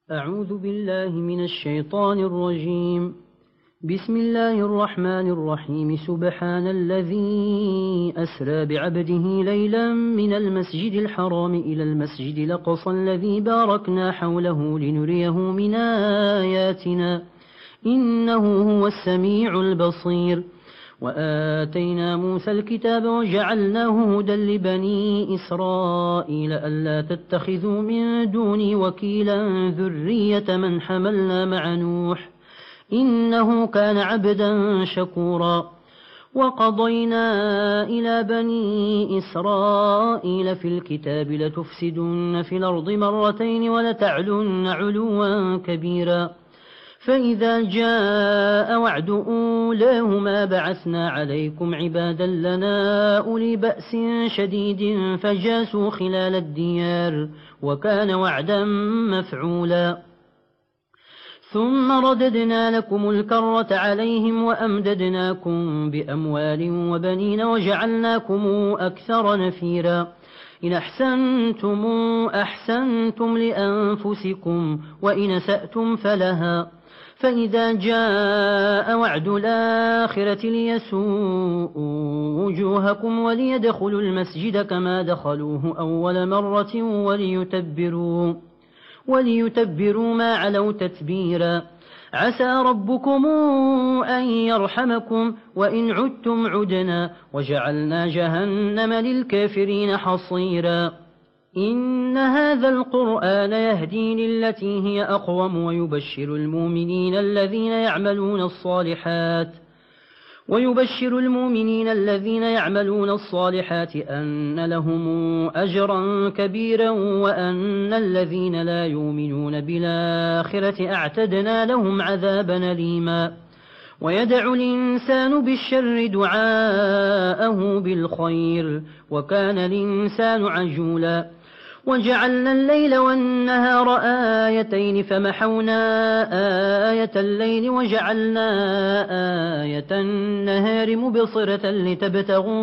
أعوذ بالله من الشيطان الرجيم. بسم الله الرحمن الرحيم. سبحان الذي أسرى بعبده ليلا من المسجد الحرام إلى المسجد الأقصى الذي باركنا حوله لنريه من آياتنا إنه هو السميع البصير. وآتينا موسى الكتاب وجعلناه هدى لبني إسرائيل ألا تتخذوا من دوني وكيلا ذرية من حملنا مع نوح إنه كان عبدا شكورا. وقضينا إلى بني إسرائيل في الكتاب لتفسدن في الأرض مرتين ولتعلن علوا كبيرا فإذا جاء وعد أولاهما بعثنا عليكم عبادا لنا أولي بأس شديد فجاسوا خلال الديار وكان وعدا مفعولا. ثم رددنا لكم الكرة عليهم وأمددناكم بأموال وبنين وجعلناكم أكثر نفيرا. إن أحسنتم أحسنتم لأنفسكم وإن أسأتم فلها. فإذا جاء وعد الآخرة ليسوءوا وجوهكم وليدخلوا المسجد كما دخلوه أول مرة وليتبروا ما علوا تتبيرا. عسى ربكم أن يرحمكم وإن عدتم عدنا وجعلنا جهنم للكافرين حصيرا. إن هذا القرآن يهدي للتي هي أقوم ويبشر المؤمنين الذين يعملون الصالحات أن لهم أجرا كبيرا وأن الذين لا يؤمنون بالآخرة أعتدنا لهم عذابا أليما. ويدعو الإنسان بالشر دعاءه بالخير وكان الإنسان عجولا. وجعلنا الليل والنهار آيتين فمحونا آية الليل وجعلنا آية النهار مبصرة لتبتغوا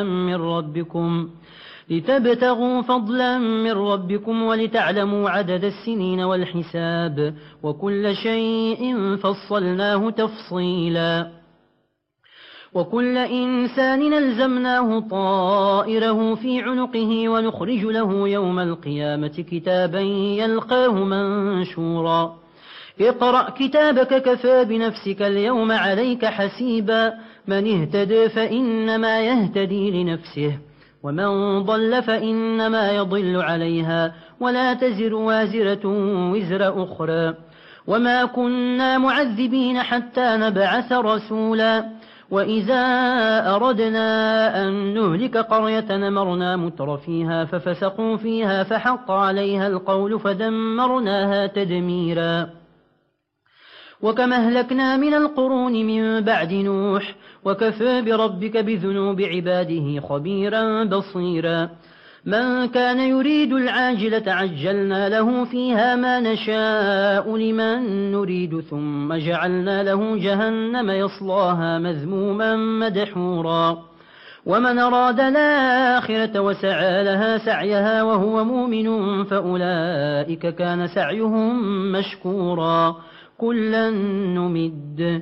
فضلا من ربكم ولتعلموا عدد السنين والحساب وكل شيء فصلناه تفصيلا. وكل إنسان ألزمناه طائره في عنقه ونخرج له يوم القيامة كتابا يلقاه منشورا. اقرأ كتابك كفى بنفسك اليوم عليك حسيبا. من اهتدى فإنما يهتدي لنفسه ومن ضل فإنما يضل عليها ولا تزر وازرة وزر أخرى. وما كنا معذبين حتى نبعث رسولا. وإذا أردنا أن نهلك قرية أمرنا مترفيها ففسقوا فيها فحق عليها القول فدمرناها تدميرا. وكما أهلكنا من القرون من بعد نوح وكفى بربك بذنوب عباده خبيرا بصيرا. من كان يريد العاجلة عجلنا له فيها ما نشاء لمن نريد ثم جعلنا له جهنم يصلاها مذموما مدحورا. ومن أراد الآخرة وسعى لها سعيها وهو مؤمن فأولئك كان سعيهم مشكورا. كلا نمد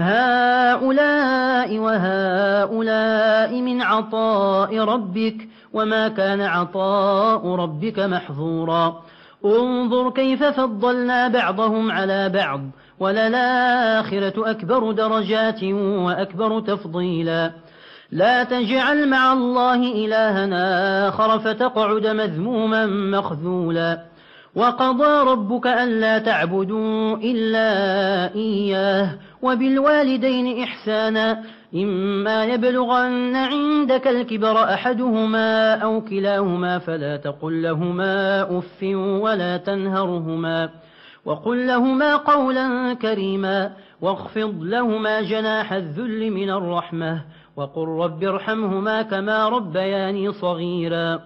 هؤلاء وهؤلاء من عطاء ربك وما كان عطاء ربك محظورا. انظر كيف فضلنا بعضهم على بعض وللآخرة أكبر درجات وأكبر تفضيلا. لا تجعل مع الله إلها آخر فتقعد مذموما مخذولا. وقضى ربك ألا تعبدوا إلا إياه وبالوالدين إحسانا. إما يبلغن عندك الكبر أحدهما أو كلاهما فلا تقل لهما أف ولا تنهرهما وقل لهما قولا كريما واخفض لهما جناح الذل من الرحمة وقل رب ارحمهما كما ربياني صغيرا.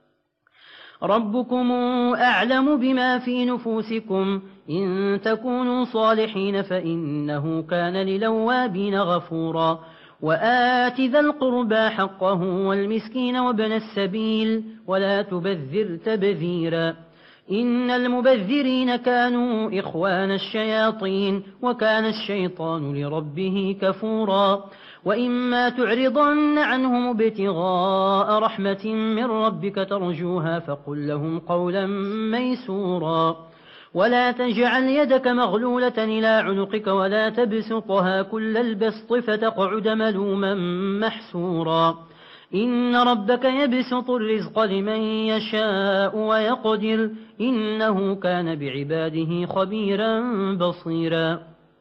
ربكم أعلم بما في نفوسكم إن تكونوا صالحين فإنه كان للوابين غفورا. وآت ذا القربى حقه والمسكين وابن السبيل ولا تبذر تبذيرا. إن المبذرين كانوا إخوان الشياطين وكان الشيطان لربه كفورا وإما تعرضن عنهم ابتغاء رحمة من ربك ترجوها فقل لهم قولا ميسورا ولا تجعل يدك مغلولة إلى عنقك ولا تبسطها كل البسط فتقعد ملوما محسورا إن ربك يبسط الرزق لمن يشاء ويقدر إنه كان بعباده خبيرا بصيرا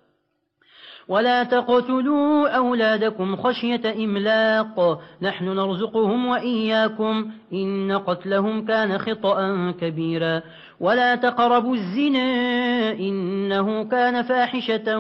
ولا تقتلوا أولادكم خشية إملاق نحن نرزقهم وإياكم إن قتلهم كان خطأ كبيرا ولا تقربوا الزنا إنه كان فاحشة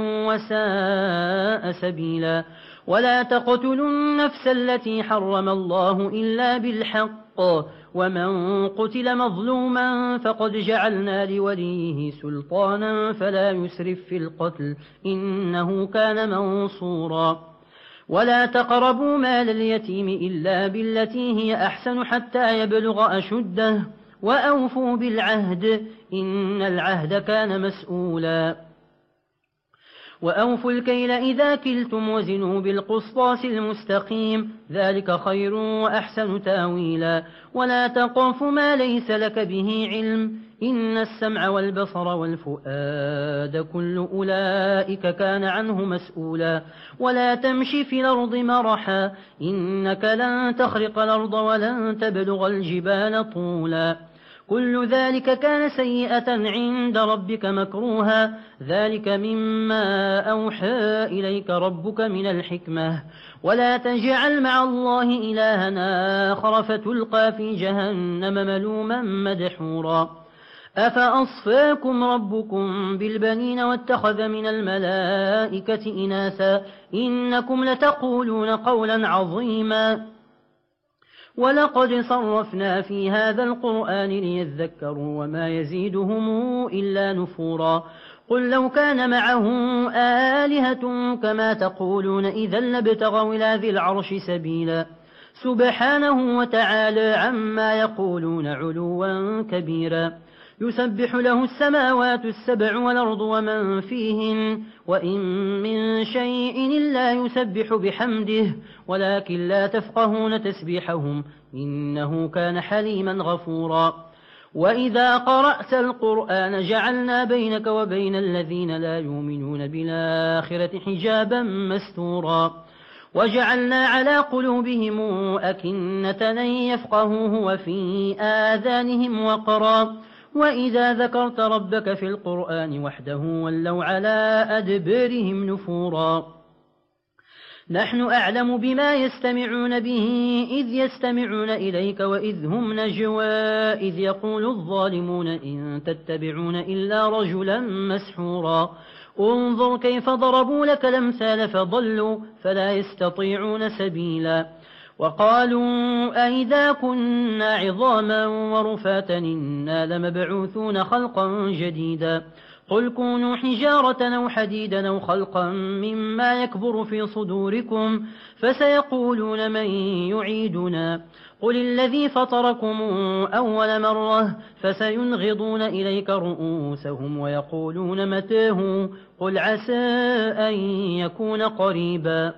وساء سبيلا ولا تقتلوا النفس التي حرم الله إلا بالحق ومن قتل مظلوما فقد جعلنا لوليه سلطانا فلا يسرف في القتل إنه كان منصورا ولا تقربوا مال اليتيم إلا بالتي هي أحسن حتى يبلغ أشده وأوفوا بالعهد إن العهد كان مسؤولا وأوفوا الكيل إذا كلتم وزنوا بالقسطاس المستقيم ذلك خير وأحسن تاويلا ولا تقف ما ليس لك به علم إن السمع والبصر والفؤاد كل أولئك كان عنه مسؤولا ولا تمشي في الأرض مرحا إنك لن تخرق الأرض ولن تبلغ الجبال طولا كل ذلك كان سيئة عند ربك مكروها ذلك مما أوحى إليك ربك من الحكمة ولا تجعل مع الله إلها آخر فتلقى في جهنم ملوما مدحورا أفأصفاكم ربكم بالبنين واتخذ من الملائكة إناثا إنكم لتقولون قولا عظيما ولقد صرفنا في هذا القرآن ليذكروا وما يزيدهم إلا نفورا قل لو كان معه آلهة كما تقولون إذا لابتغوا إلى ذي العرش سبيلا سبحانه وتعالى عما يقولون علوا كبيرا يسبح له السماوات السبع والأرض ومن فيهن وإن من شيء إلا يسبح بحمده ولكن لا تفقهون تسبيحهم إنه كان حليما غفورا وإذا قرأت القرآن جعلنا بينك وبين الذين لا يؤمنون بالآخرة حجابا مستورا وجعلنا على قلوبهم أكنة أن يفقهوه وفي آذانهم وقرا وإذا ذكرت ربك في القرآن وحده ولوا على أدبرهم نفورا نحن أعلم بما يستمعون به إذ يستمعون إليك وإذ هم نجوى إذ يقول الظالمون إن تتبعون إلا رجلا مسحورا انظر كيف ضربوا لك الأمثال فضلوا فلا يستطيعون سبيلا وقالوا أئذا كنا عظاما ورفاتا إنا لمبعوثون خلقا جديدا قل كونوا حجارة أو حديدا أو خلقا مما يكبر في صدوركم فسيقولون من يعيدنا قل الذي فطركم أول مرة فسينغضون إليك رؤوسهم ويقولون متاه قل عسى أن يكون قريبا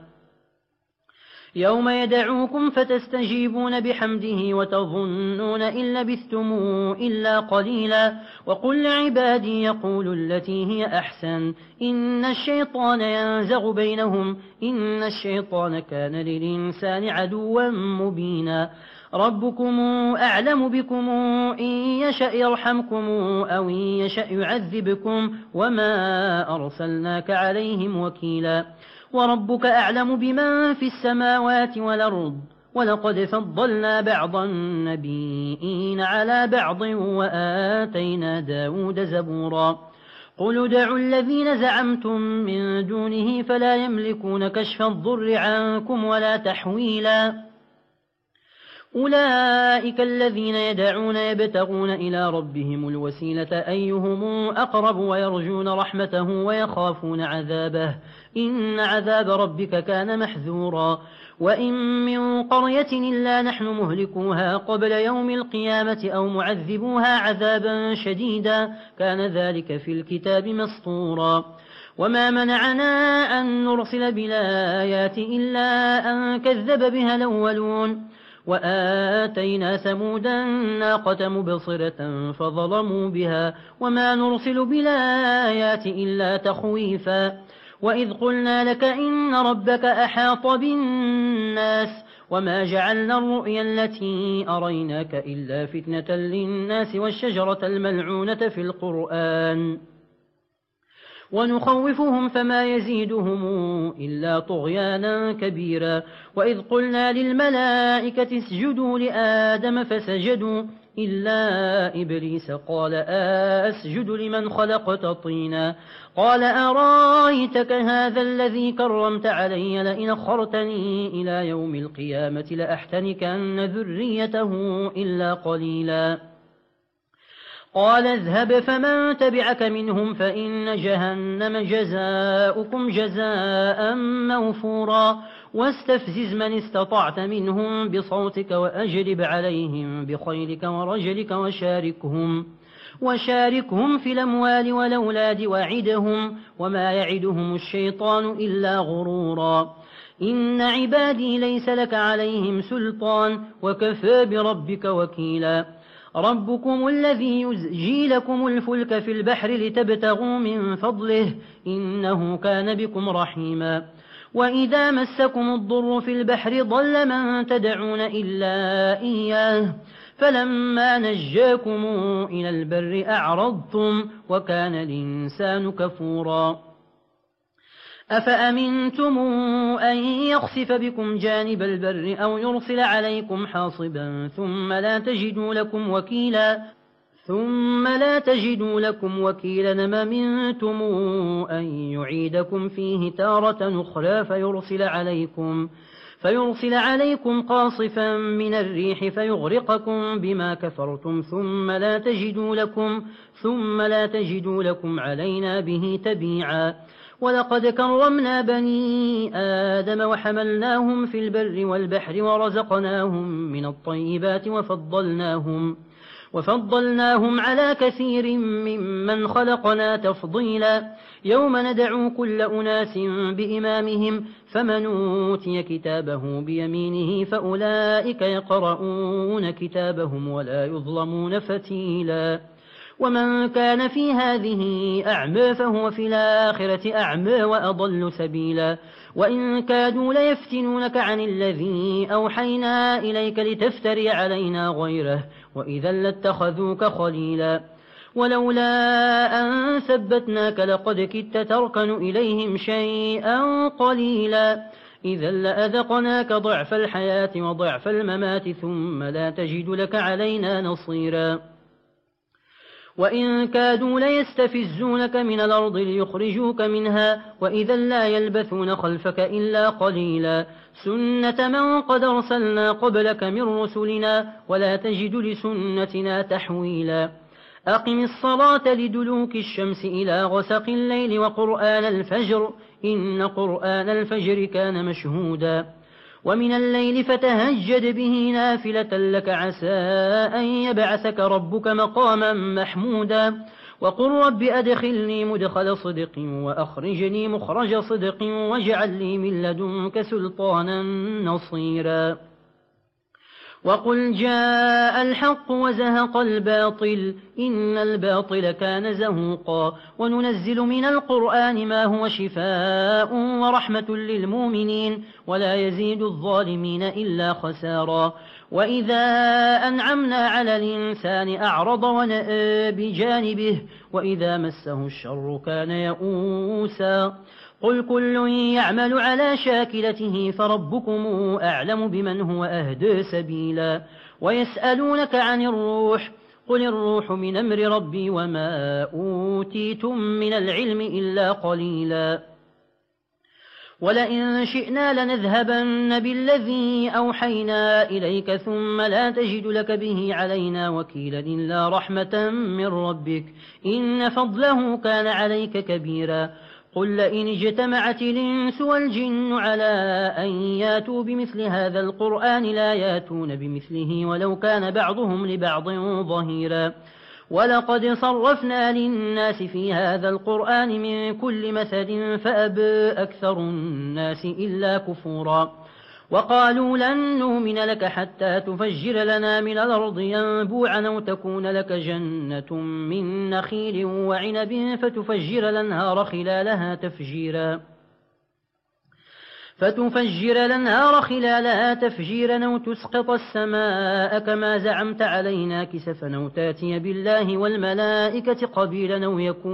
يوم يدعوكم فتستجيبون بحمده وتظنون إن لبثتم إلا قليلا وقل لعبادي يقولوا التي هي أحسن إن الشيطان ينزغ بينهم إن الشيطان كان للإنسان عدوا مبينا ربكم أعلم بكم إن يشأ يرحمكم أو إن يشأ يعذبكم وما أرسلناك عليهم وكيلا وربك أعلم بمن في السماوات والأرض ولقد فضلنا بعض النبيين على بعض وآتينا داود زبورا قل ادعوا الذين زعمتم من دونه فلا يملكون كشف الضر عنكم ولا تحويلا أولئك الذين يدعون يبتغون إلى ربهم الوسيلة أيهم أقرب ويرجون رحمته ويخافون عذابه إن عذاب ربك كان محذورا وإن من قرية إلا نحن مهلكوها قبل يوم القيامة أو معذبوها عذابا شديدا كان ذلك في الكتاب مسطورا وما منعنا أن نرسل بالآيات إلا أن كذب بها الأولون وآتينا ثمودا الناقة مبصرة فظلموا بها وما نرسل بالآيات إلا تخويفا وإذ قلنا لك إن ربك أحاط بالناس وما جعلنا الرؤيا التي أريناك إلا فتنة للناس والشجرة الملعونة في القرآن ونخوفهم فما يزيدهم إلا طغيانا كبيرا وإذ قلنا للملائكة اسجدوا لآدم فسجدوا إلا إبليس قال أسجد لمن خلقت طينا قال أرايتك هذا الذي كرمت علي لئن أخرتني إلى يوم القيامة لأحتنكن ذريته إلا قليلا قال اذهب فمن تبعك منهم فإن جهنم جزاؤكم جزاء موفورا واستفزز من استطعت منهم بصوتك وأجلب عليهم بخيلك ورجلك وشاركهم في الأموال والأولاد وعدهم وما يعدهم الشيطان إلا غرورا إن عبادي ليس لك عليهم سلطان وكفى بربك وكيلا ربكم الذي يزجي لكم الفلك في البحر لتبتغوا من فضله إنه كان بكم رحيما وإذا مسكم الضر في البحر ضل من تدعون إلا إياه فلما نجاكم إلى البر أعرضتم وكان الإنسان كفورا أفأمنتم أن يخسف بكم جانب البر أو يرسل عليكم حاصبا ثم لا تجدوا لكم وكيلا ما منتم أن يعيدكم فيه تارة أخرى فيرسل عليكم قاصفا من الريح فيغرقكم بما كفرتم ثم لا تجدوا لكم علينا به تبيعا ولقد كرمنا بني آدم وحملناهم في البر والبحر ورزقناهم من الطيبات وفضلناهم على كثير ممن خلقنا تفضيلا يوم ندعو كل أناس بإمامهم فمن أوتي كتابه بيمينه فأولئك يقرؤون كتابهم ولا يظلمون فتيلا ومن كان في هذه أعمى فهو في الآخرة أعمى وأضل سبيلا وإن كادوا ليفتنونك عن الذي أوحينا إليك لتفتري علينا غيره وإذا لاتخذوك خليلا ولولا أن ثبتناك لقد كدت تركن إليهم شيئا قليلا إذا لأذقناك ضعف الحياة وضعف الممات ثم لا تجد لك علينا نصيرا وإن كادوا ليستفزونك من الأرض ليخرجوك منها وإذا لا يلبثون خلفك إلا قليلا سنة من قد أرسلنا قبلك من رسلنا ولا تجد لسنتنا تحويلا أقم الصلاة لدلوك الشمس إلى غسق الليل وقرآن الفجر إن قرآن الفجر كان مشهودا ومن الليل فتهجد به نافلة لك عسى أن يبعثك ربك مقاما محمودا وقل رب أدخلني مدخل صدق وأخرجني مخرج صدق واجعل لي من لدنك سلطانا نصيرا وقل جاء الحق وزهق الباطل إن الباطل كان زهوقا وننزل من القرآن ما هو شفاء ورحمة للمؤمنين ولا يزيد الظالمين إلا خسارا وإذا أنعمنا على الإنسان أعرض ونأى بجانبه وإذا مسه الشر كان يئوسا قل كل يعمل على شاكلته فربكم أعلم بمن هو أهدى سبيلا ويسألونك عن الروح قل الروح من أمر ربي وما أوتيتم من العلم إلا قليلا ولئن شئنا لنذهبن بالذي أوحينا إليك ثم لا تجد لك به علينا وكيلا إلا رحمة من ربك إن فضله كان عليك كبيرا قل لئن اجتمعت الإنس والجن على أن ياتوا بمثل هذا القرآن لا ياتون بمثله ولو كان بعضهم لبعض ظهيرا ولقد صرفنا للناس في هذا القرآن من كل مثل فأبى أكثر الناس إلا كفورا وقالوا لن نؤمن لك حتى تفجر لنا من الأرض ينبوعا أو تكون لك جنة من نخيل وعنب فتفجر الأنهار خلالها تفجيرا أو تسقط السماء كما زعمت علينا كسفا أو تاتي بالله والملائكة قبيلا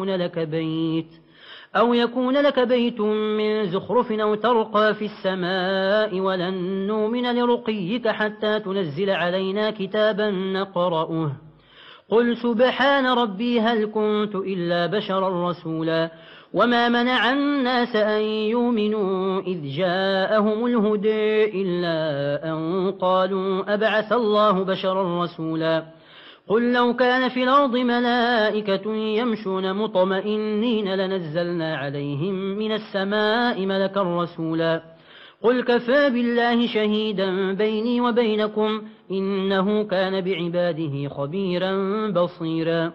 أو يكون لك بيت من زخرف أو ترقى في السماء ولن نؤمن لرقيك حتى تنزل علينا كتابا نقرأه قل سبحان ربي هل كنت إلا بشرا رسولا وما منع الناس أن يؤمنوا إذ جاءهم الهدى إلا أن قالوا أبعث الله بشرا رسولا قل لو كان في الأرض ملائكة يمشون مطمئنين لنزلنا عليهم من السماء ملكا رسولا قل كفى بالله شهيدا بيني وبينكم إنه كان بعباده خبيرا بصيرا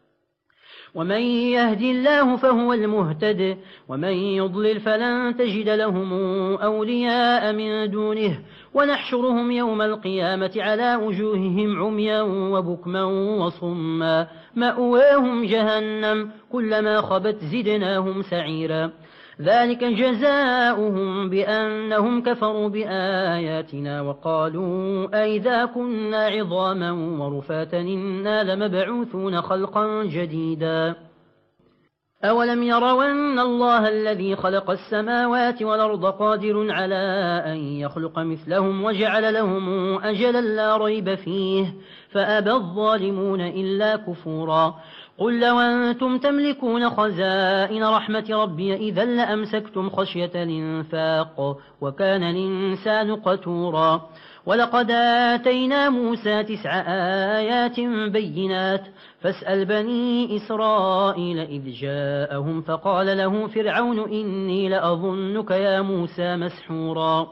ومن يهد الله فهو المهتد ومن يضلل فلن تجد لهم أولياء من دونه ونحشرهم يوم القيامة على وجوههم عميا وبكما وصما مأواهم جهنم كلما خبت زدناهم سعيرا ذلك جزاؤهم بأنهم كفروا بآياتنا وقالوا أئذا كنا عظاما ورفاتا إنا لمبعوثون خلقا جديدا أولم يروا أن الله الذي خلق السماوات والأرض قادر على أن يخلق مثلهم وجعل لهم أجلا لا ريب فيه فأبى الظالمون إلا كفورا قل لو أنتم تملكون خزائن رحمة ربي إذا لأمسكتم خشية الإنفاق وكان الإنسان قتورا ولقد آتينا موسى 9 آيات بينات فاسأل بني إسرائيل إذ جاءهم فقال له فرعون إني لأظنك يا موسى مسحورا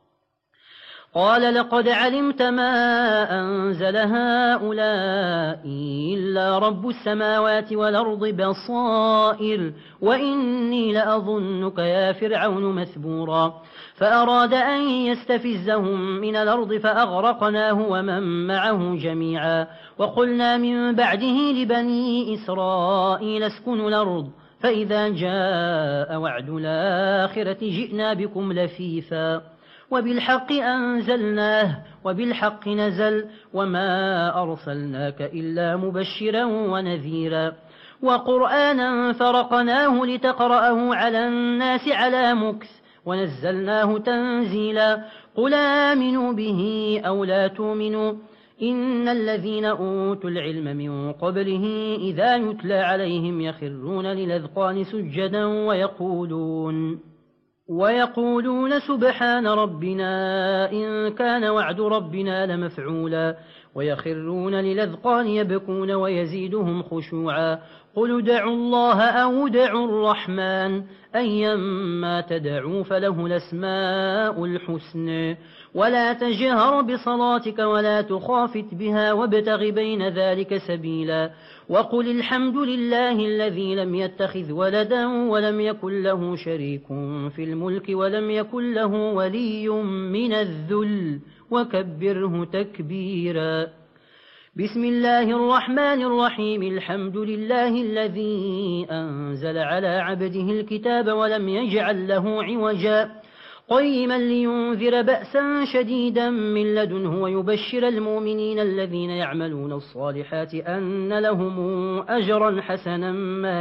قال لقد علمت ما أنزل هؤلاء إلا رب السماوات والأرض بصائر وإني لأظنك يا فرعون مثبورا فأراد أن يستفزهم من الأرض فأغرقناه ومن معه جميعا وقلنا من بعده لبني إسرائيل اسكنوا الأرض فإذا جاء وعد الآخرة جئنا بكم لفيفا وبالحق أنزلناه وبالحق نزل وما أرسلناك إلا مبشرا ونذيرا وقرآنا فرقناه لتقرأه على الناس على مكث ونزلناه تنزيلا قل آمنوا به أو لا تؤمنوا إن الذين أوتوا العلم من قبله إذا يتلى عليهم يخرون للأذقان سجدا ويقولون سبحان ربنا إن كان وعد ربنا لمفعولا ويخرون للأذقان يبكون ويزيدهم خشوعا قل ادعوا الله أو ادعوا الرحمن أيما تدعوا فله الأسماء الحسنى ولا تجهر بصلاتك ولا تخافت بها وابتغ بين ذلك سبيلا وقل الحمد لله الذي لم يتخذ ولدا ولم يكن له شريك في الملك ولم يكن له ولي من الذل وكبره تكبيرا بسم الله الرحمن الرحيم الحمد لله الذي أنزل على عبده الكتاب ولم يجعل له عوجا قيما لينذر بأسا شديدا من لدنه ويبشر المؤمنين الذين يعملون الصالحات أن لهم أجرا حسنا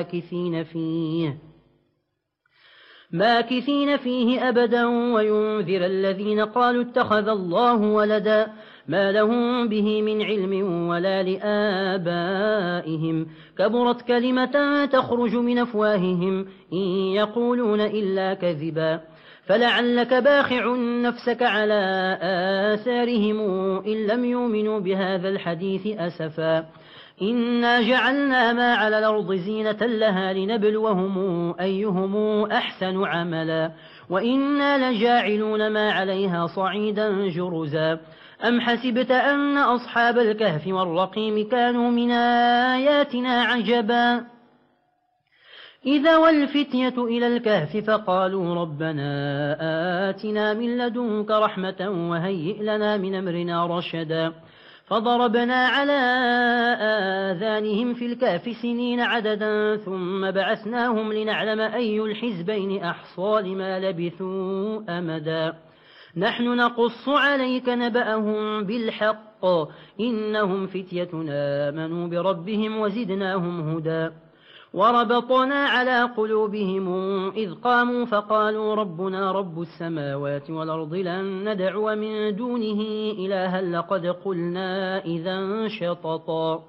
ماكثين فيه أبدا وينذر الذين قالوا اتخذ الله ولدا ما لهم به من علم ولا لآبائهم كبرت كلمة تخرج من أفواههم إن يقولون إلا كذبا فلعلك باخع نفسك على آثارهم إن لم يؤمنوا بهذا الحديث أسفا إنا جعلنا ما على الأرض زينة لها لنبلوهم أيهم أحسن عملا وإنا لجاعلون ما عليها صعيدا جرزا أم حسبت أن أصحاب الكهف والرقيم كانوا من آياتنا عجبا إذا والفتية إلى الكهف فقالوا ربنا آتنا من لدنك رحمة وهيئ لنا من أمرنا رشدا فضربنا على آذانهم في الكهف سنين عددا ثم بعثناهم لنعلم أي الحزبين أحصى لما لبثوا أمدا نحن نقص عليك نبأهم بالحق إنهم فتية آمنوا بربهم وزدناهم هدى وربطنا على قلوبهم إذ قاموا فقالوا ربنا رب السماوات والأرض لن ندعو من دونه إلها لقد قلنا إذا شططا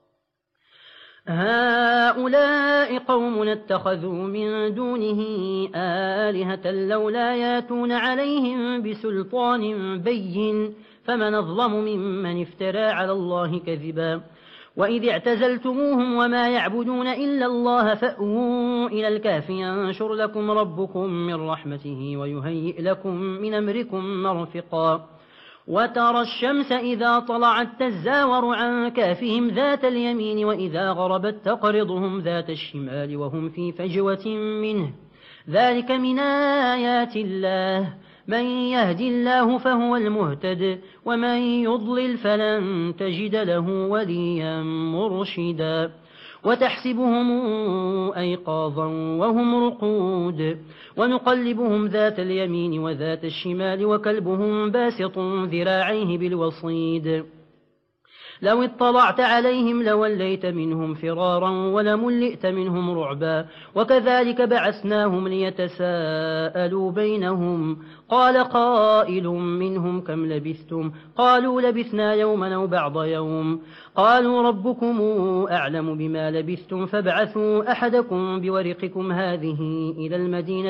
هؤلاء قوم اتخذوا من دونه آلهة لولا ياتون عليهم بسلطان بين فمن أظلم ممن افترى على الله كذبا وإذ اعتزلتموهم وما يعبدون إلا الله فأووا إلى الكهف ينشر لكم ربكم من رحمته ويهيئ لكم من أمركم مرفقا وترى الشمس إذا طلعت تزاور عن كهفهم ذات اليمين وإذا غربت تقرضهم ذات الشمال وهم في فجوة منه ذلك من آيات الله من يهد الله فهو المهتد ومن يضلل فلن تجد له وليا مرشدا وتحسبهم أيقاظا وهم رقود ونقلبهم ذات اليمين وذات الشمال وكلبهم باسط ذراعيه بالوصيد لو اطلعت عليهم لوليت منهم فرارا ولملئت منهم رعبا وكذلك بعثناهم ليتساءلوا بينهم قال قائل منهم كم لبثتم قالوا لبثنا يوما أو بعض يوم قالوا ربكم أعلم بما لبثتم فابعثوا أحدكم بورقكم هذه إلى المدينة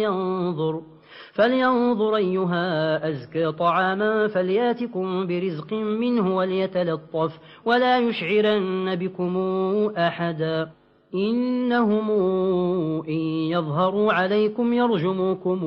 فلينظر أيها أزكى طعاما فلياتكم برزق منه وليتلطف ولا يشعرن بكم أحدا إنهم إن يظهروا عليكم يرجموكم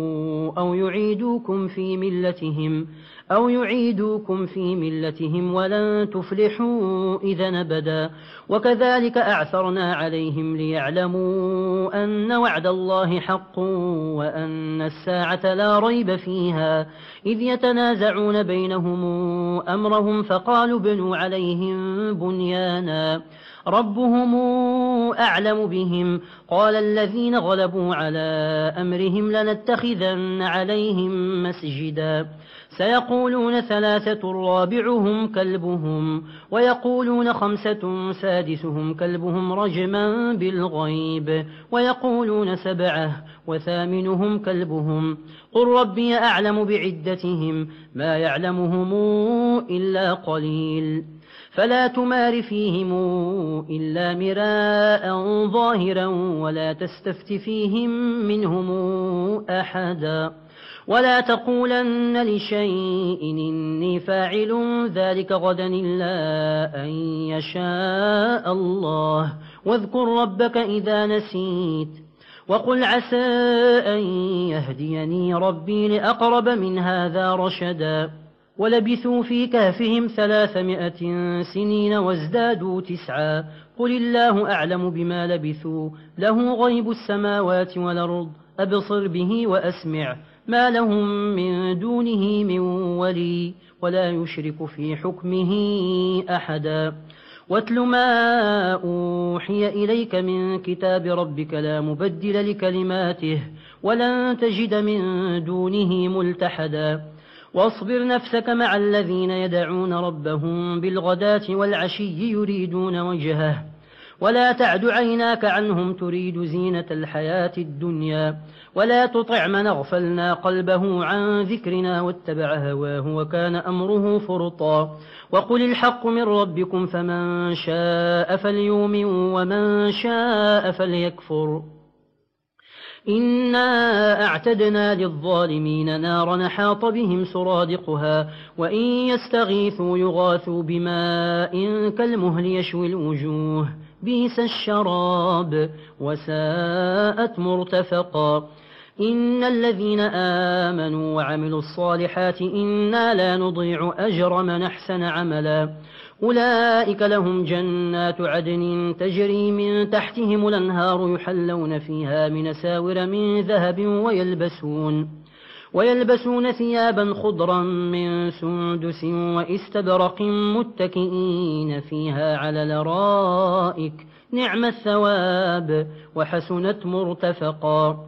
أو يعيدوكم في ملتهم ولن تفلحوا إذا أبدا وكذلك أعثرنا عليهم ليعلموا أن وعد الله حق وأن الساعة لا ريب فيها إذ يتنازعون بينهم أمرهم فقالوا بنوا عليهم بنيانا ربهم أعلم بهم قال الذين غلبوا على أمرهم لنتخذن عليهم مسجدا سيقولون 3 رابعهم كلبهم ويقولون 5 سادسهم كلبهم رجما بالغيب ويقولون 7 وثامنهم كلبهم قل ربي أعلم بعدتهم ما يعلمهم إلا قليل فلا تمار فيهم إلا مراء ظاهرا ولا تستفت فيهم منهم أحدا ولا تقولن لشيء إني فاعل ذلك غدا إلا أن يشاء الله واذكر ربك إذا نسيت وقل عسى أن يهديني ربي لأقرب من هذا رشدا ولبثوا في كهفهم 300 سنين وازدادوا 9 قل الله أعلم بما لبثوا له غيب السماوات والأرض أبصر به وأسمع ما لهم من دونه من ولي ولا يشرك في حكمه أحدا واتل ما أوحي إليك من كتاب ربك لا مبدل لكلماته ولن تجد من دونه ملتحدا واصبر نفسك مع الذين يدعون ربهم بالغداة والعشي يريدون وجهه ولا تعد عيناك عنهم تريد زينة الحياة الدنيا ولا تطع من أغفلنا قلبه عن ذكرنا واتبع هواه وكان أمره فرطا وقل الحق من ربكم فمن شاء فليؤمن ومن شاء فليكفر إنا أعتدنا للظالمين نارا حاط بهم سرادقها وإن يستغيثوا يغاثوا بماء كالمهل يشوي الوجوه بئس الشراب وساءت مرتفقا إن الذين آمنوا وعملوا الصالحات إنا لا نضيع أجر من أحسن عملا أولئك لهم جنات عدن تجري من تحتهم الأنهار يحلون فيها من ساور من ذهب ويلبسون ثيابا خضرا من سندس وإستبرق متكئين فيها على الأرائك نعم الثواب وحسنت مرتفقا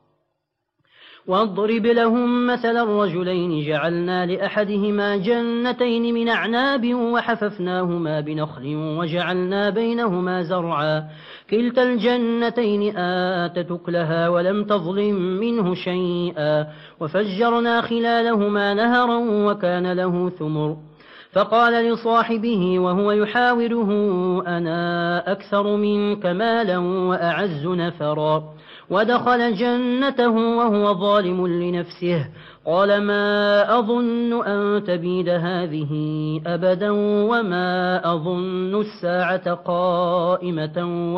واضرب لهم مثل الرجلين جعلنا لأحدهما جنتين من أعناب وحففناهما بنخل وجعلنا بينهما زرعا كلتا الجنتين آتت أكلها ولم تظلم منه شيئا وفجرنا خلالهما نهرا وكان له ثمر فقال لصاحبه وهو يحاوره أنا أكثر منك مالا وأعز نفرا ودخل جنته وهو ظالم لنفسه قال ما أظن أن تبيد هذه أبدا وما أظن الساعة قائمة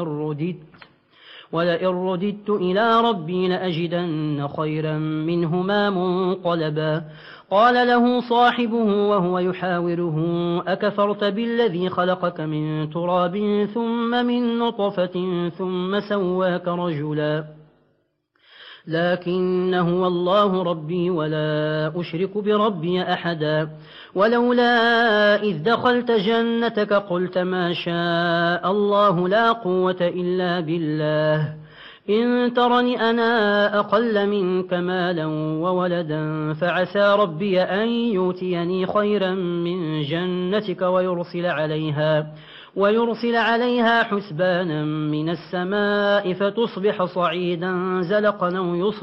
ولئن رددت إلى ربي لأجدن خيرا منهما منقلبا قال له صاحبه وهو يحاوره أكفرت بالذي خلقك من تراب ثم من نطفة ثم سواك رجلا لكن هو الله ربي ولا أشرك بربي أحدا ولولا إذ دخلت جنتك قلت ما شاء الله لا قوة إلا بالله إن ترني أنا أقل منك مالا وولدا فعسى ربي أن يؤتيني خيرا من جنتك ويرسل عليها حسبانا من السماء فتصبح صعيدا زلقا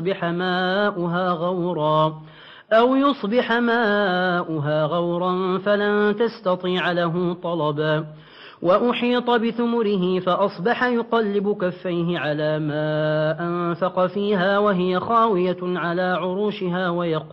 أو يصبح ماؤها غورا فلن تستطيع له طلبا وأحيط بثمره فأصبح يقلب كفيه على ما أنفق فيها وهي خاوية على عروشها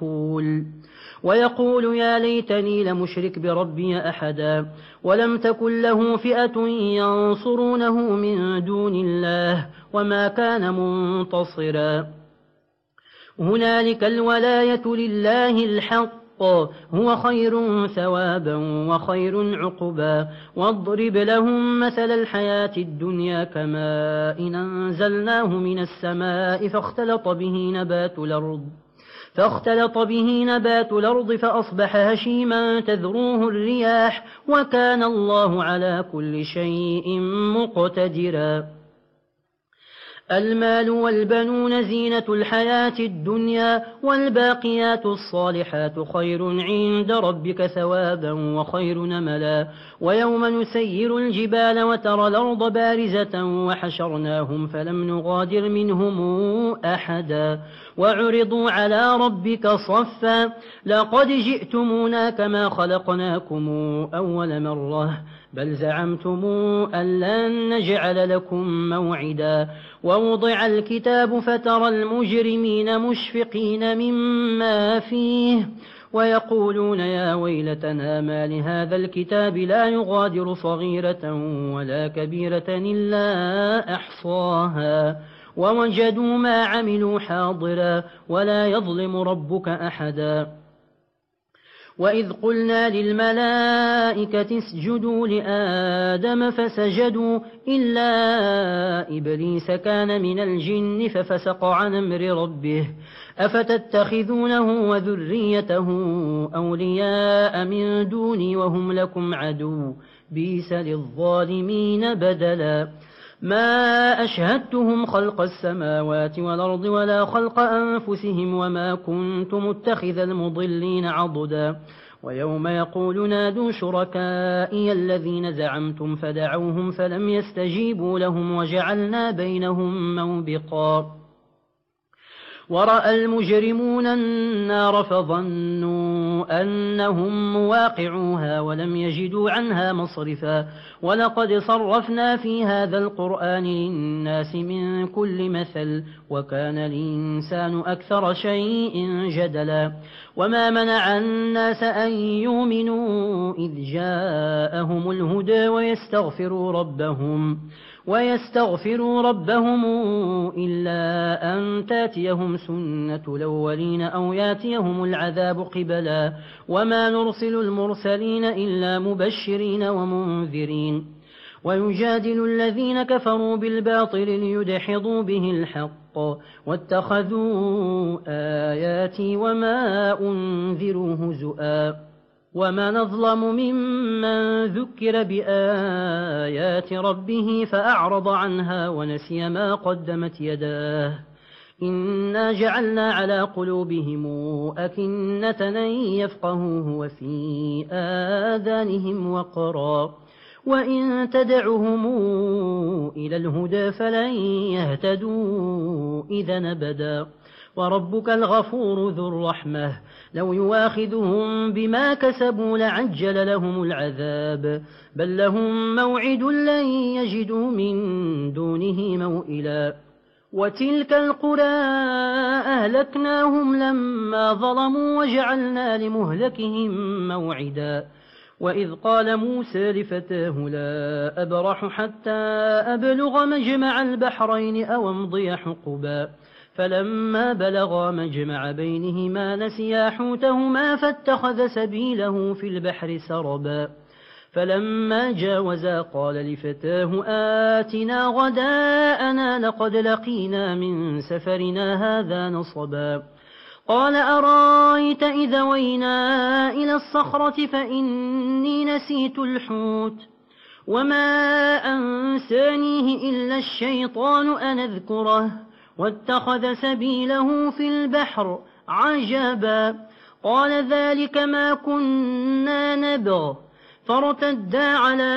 ويقول يا ليتني لمشرك بربي أحدا ولم تكن له فئة ينصرونه من دون الله وما كان منتصرا هنالك الولاية لله الحق هو خير ثوابا وخير عقبا واضرب لهم مثل الحياة الدنيا كماء أنزلناه من السماء فاختلط به نبات الأرض فأصبح هشيما تذروه الرياح وكان الله على كل شيء مقتدرا المال والبنون زينة الحياة الدنيا والباقيات الصالحات خير عند ربك ثوابا وخير نملا ويوم نسير الجبال وترى الأرض بارزة وحشرناهم فلم نغادر منهم أحدا وعرضوا على ربك صفا لقد جئتمونا كما خلقناكم أول مرة بل زعمتم أن لن نجعل لكم موعدا ووضع الكتاب فترى المجرمين مشفقين مما فيه ويقولون يا ويلتنا ما لهذا الكتاب لا يغادر صغيرة ولا كبيرة إلا أحصاها ووجدوا ما عملوا حاضرا ولا يظلم ربك أحدا وإذ قلنا للملائكة اسجدوا لآدم فسجدوا إلا إبليس كان من الجن ففسق عن أمر ربه أفتتخذونه وذريته أولياء من دوني وهم لكم عدو بئس للظالمين بدلا ما أشهدتهم خلق السماوات والأرض ولا خلق أنفسهم وما كنت متخذ المضلين عضدا ويوم يقول نادوا شركائي الذين زعمتم فدعوهم فلم يستجيبوا لهم وجعلنا بينهم موبقا ورأى المجرمون النار فظنوا أنهم مواقعوها ولم يجدوا عنها مصرفا ولقد صرفنا في هذا القرآن للناس من كل مثل وكان الإنسان أكثر شيء جدلا وما منع الناس أن يؤمنوا إذ جاءهم الهدى ويستغفروا ربهم إلا أن تاتيهم سنة الأولين أو ياتيهم العذاب قبلا وما نرسل المرسلين إلا مبشرين ومنذرين ويجادل الذين كفروا بالباطل ليدحضوا به الحق واتخذوا آياتي وما أنذروا هزؤا وما نظلم ممن ذكر بآيات ربه فأعرض عنها ونسي ما قدمت يداه إنا جعلنا على قلوبهم أكنة أن يفقهوه وفي آذانهم وقرا وإن تدعهم إلى الهدى فلن يهتدوا إذا أبدا وربك الغفور ذو الرحمة لو يواخذهم بما كسبوا لعجل لهم العذاب بل لهم موعد لن يجدوا من دونه موئلا وتلك القرى أهلكناهم لما ظلموا وجعلنا لمهلكهم موعدا وإذ قال موسى لفتاه لا أبرح حتى أبلغ مجمع البحرين أو امضي حقبا فلما بلغا مجمع بينهما نسيا حوتهما فاتخذ سبيله في البحر سربا فلما جاوزا قال لفتاه آتنا غداءنا لقد لقينا من سفرنا هذا نصبا قال أرايت إذا وينا إلى الصخرة فإني نسيت الحوت وما أنسانيه إلا الشيطان أن أذكره واتخذ سبيله في البحر عجبا قال ذلك ما كنا نبغ فارتدا على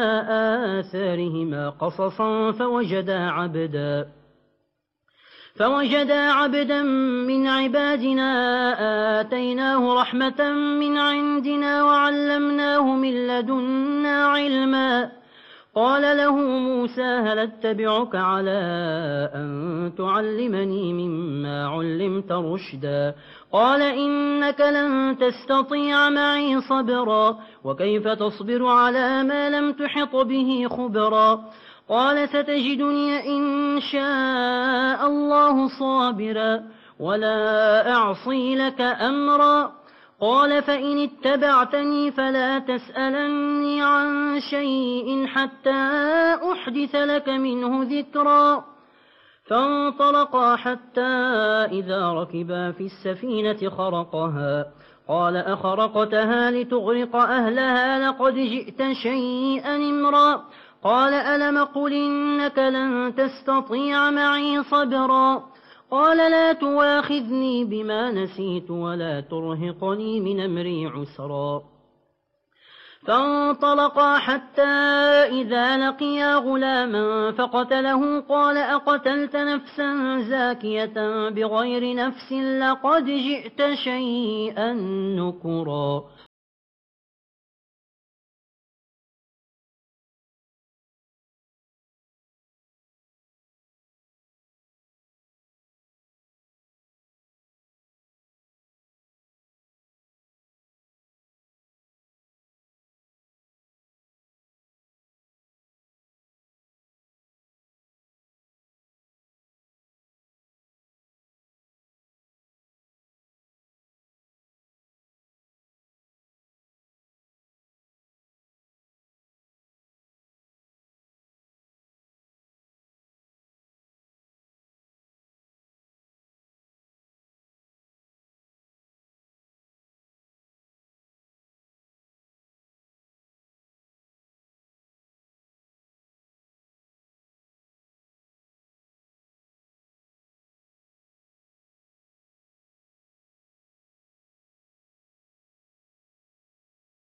آثارهما قصصا فوجدا عبدا من عبادنا آتيناه رحمة من عندنا وعلمناه من لدنا علما قال له موسى هل اتبعك على أن تعلمني مما علمت رشدا قال إنك لن تستطيع معي صبرا وكيف تصبر على ما لم تحط به خبرا قال ستجدني إن شاء الله صابرا ولا أعصي لك أمرا قال فإن اتبعتني فلا تسألني عن شيء حتى أحدث لك منه ذكرا فانطلقا حتى إذا ركبا في السفينة خرقها قال أخرقتها لتغرق أهلها لقد جئت شيئا إمرا قال ألم قل إنك لن تستطيع معي صبرا قال لا تواخذني بما نسيت ولا ترهقني من أمري عسرا فانطلقا حتى إذا لقيا غلاما فقتله قال أقتلت نفسا زاكية بغير نفس لقد جئت شيئا نكرا